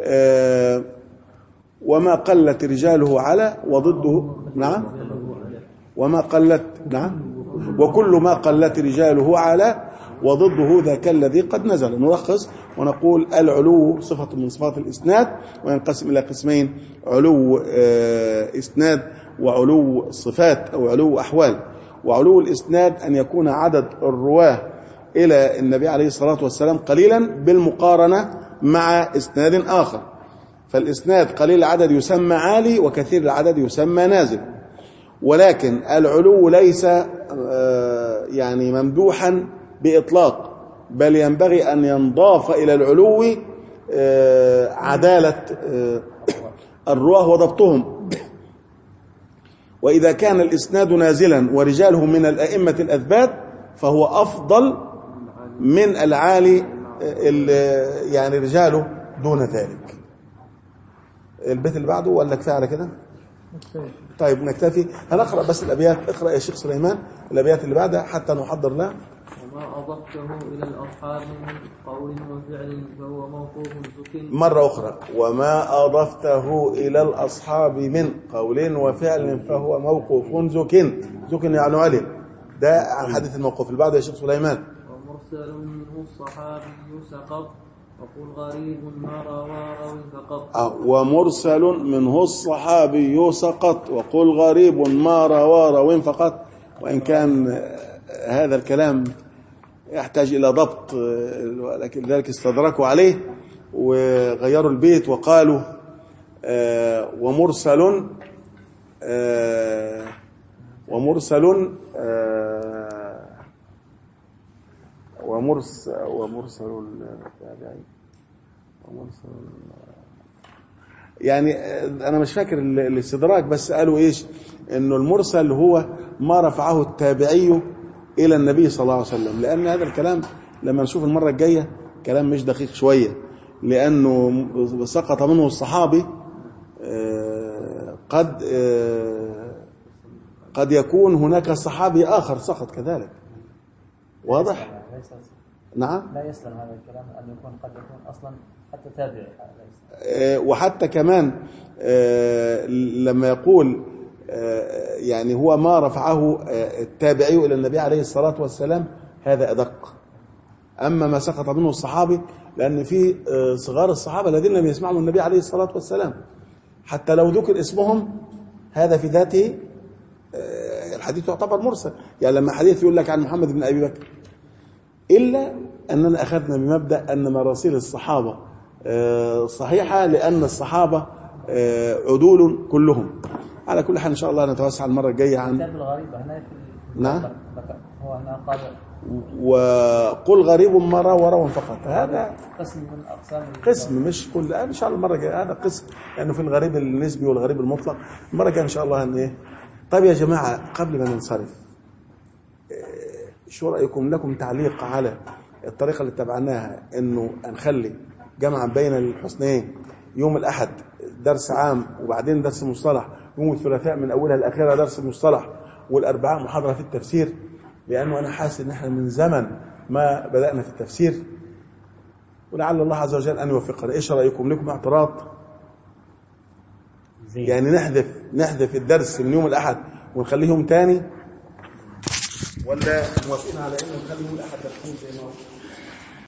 وما قلت رجاله على وضده نعم، وما قلت نعم، وكل ما قلت رجاله على وضده ذاك الذي قد نزل. نلخص ونقول العلو صفة من صفات الإسناد، وينقسم إلى قسمين: علو إسناد وعلو صفات أو علو أحوال. وعلو الإسناد أن يكون عدد الرواه إلى النبي عليه الصلاة والسلام قليلا بالمقارنة مع إسناد آخر. فالإسناد قليل العدد يسمى عالي وكثير العدد يسمى نازل. ولكن العلو ليس يعني ممدوحا بإطلاق، بل ينبغي أن ينضاف إلى العلو عدالة الرواه وضبطهم. وإذا كان الإسناد نازلا ورجاله من الأئمة الأثبات فهو أفضل من العالي يعني رجاله دون ذلك. البيت اللي بعده ولا كفاية على كده؟ طيب نكتفي. هنقرأ بس الأبيات. اقرأ يا شيخ سليمان الأبيات اللي بعدها حتى نحضر لها. وما أضفته إلى الأصحاب من قول وفعل فهو موقوف زك. مرة أخرى. وما أضفته إلى الأصحاب من قول وفعل فهو موقوف زك. زك يعني علي. ده عن حديث الموقوف. اللي بعده يا شيخ سليمان. ومرسل منه الصحابي سقط وقل غريب ما روى راو فقط. ومرسل منه الصحابي سقط وقل غريب ما روى راو فقط. وإن كان هذا الكلام يحتاج إلى ضبط، لكن ذلك استدركوا عليه وغيروا البيت وقالوا ومرسل يعني أنا مش فاكر الاستدراك، بس قالوا إيش؟ إنه المرسل هو ما رفعه التابعي إلى النبي صلى الله عليه وسلم، لأن هذا الكلام لما نشوف المرة الجاية كلام مش دقيق شوية، لأنه سقط منه الصحابي قد يكون هناك صحابي آخر سقط كذلك. واضح؟ نعم. لا يسلم هذا الكلام أن يكون قد يكون أصلا حتى تابعي. وحتى كمان لما يقول يعني هو ما رفعه التابعي إلى النبي عليه الصلاة والسلام هذا أدق. أما ما سقط منه الصحابي لأن في صغار الصحابة الذين لم يسمعوا من النبي عليه الصلاة والسلام حتى لو ذكر اسمهم هذا في ذاته الحديث يعتبر مرسل. يعني لما حديث يقول لك عن محمد بن أبي بكر، إلا أننا أخذنا بمبدأ أن مراسيل الصحابة صحيحة لأن الصحابة عدول كلهم. على كل حال إن شاء الله نتوسع المرة الجاية عن كتاب الغريب هنا نعم. هو هنا قال وقل غريب مرة وروى فقط. هذا قسم من أقسام قسم مش كل. إن شاء الله المرة الجاية هذا قسم لأنه يعني في الغريب النسبي والغريب المطلق. المرة الجاية إن شاء الله إيه. طيب يا جماعة قبل ما ننصرف شو رأيكم لكم تعليق على الطريقة اللي اتبعناها إنه نخلي جمعا بين الحسنين يوم الأحد درس عام وبعدين درس مصطلح، يوم الثلاثاء من أولها لآخرها درس مصطلح، والأربعاء محاضرة في التفسير، لأنه أنا حاسس إن إحنا من زمن ما بدأنا في التفسير ولعل الله عز وجل أن يوفقنا. إيش رأيكم؟ لكم اعتراض؟ يعني نحذف الدرس من يوم الأحد ونخليه يوم تاني، ولا موافقين على إنه نخليه يوم الأحد تفسير زي ما هو؟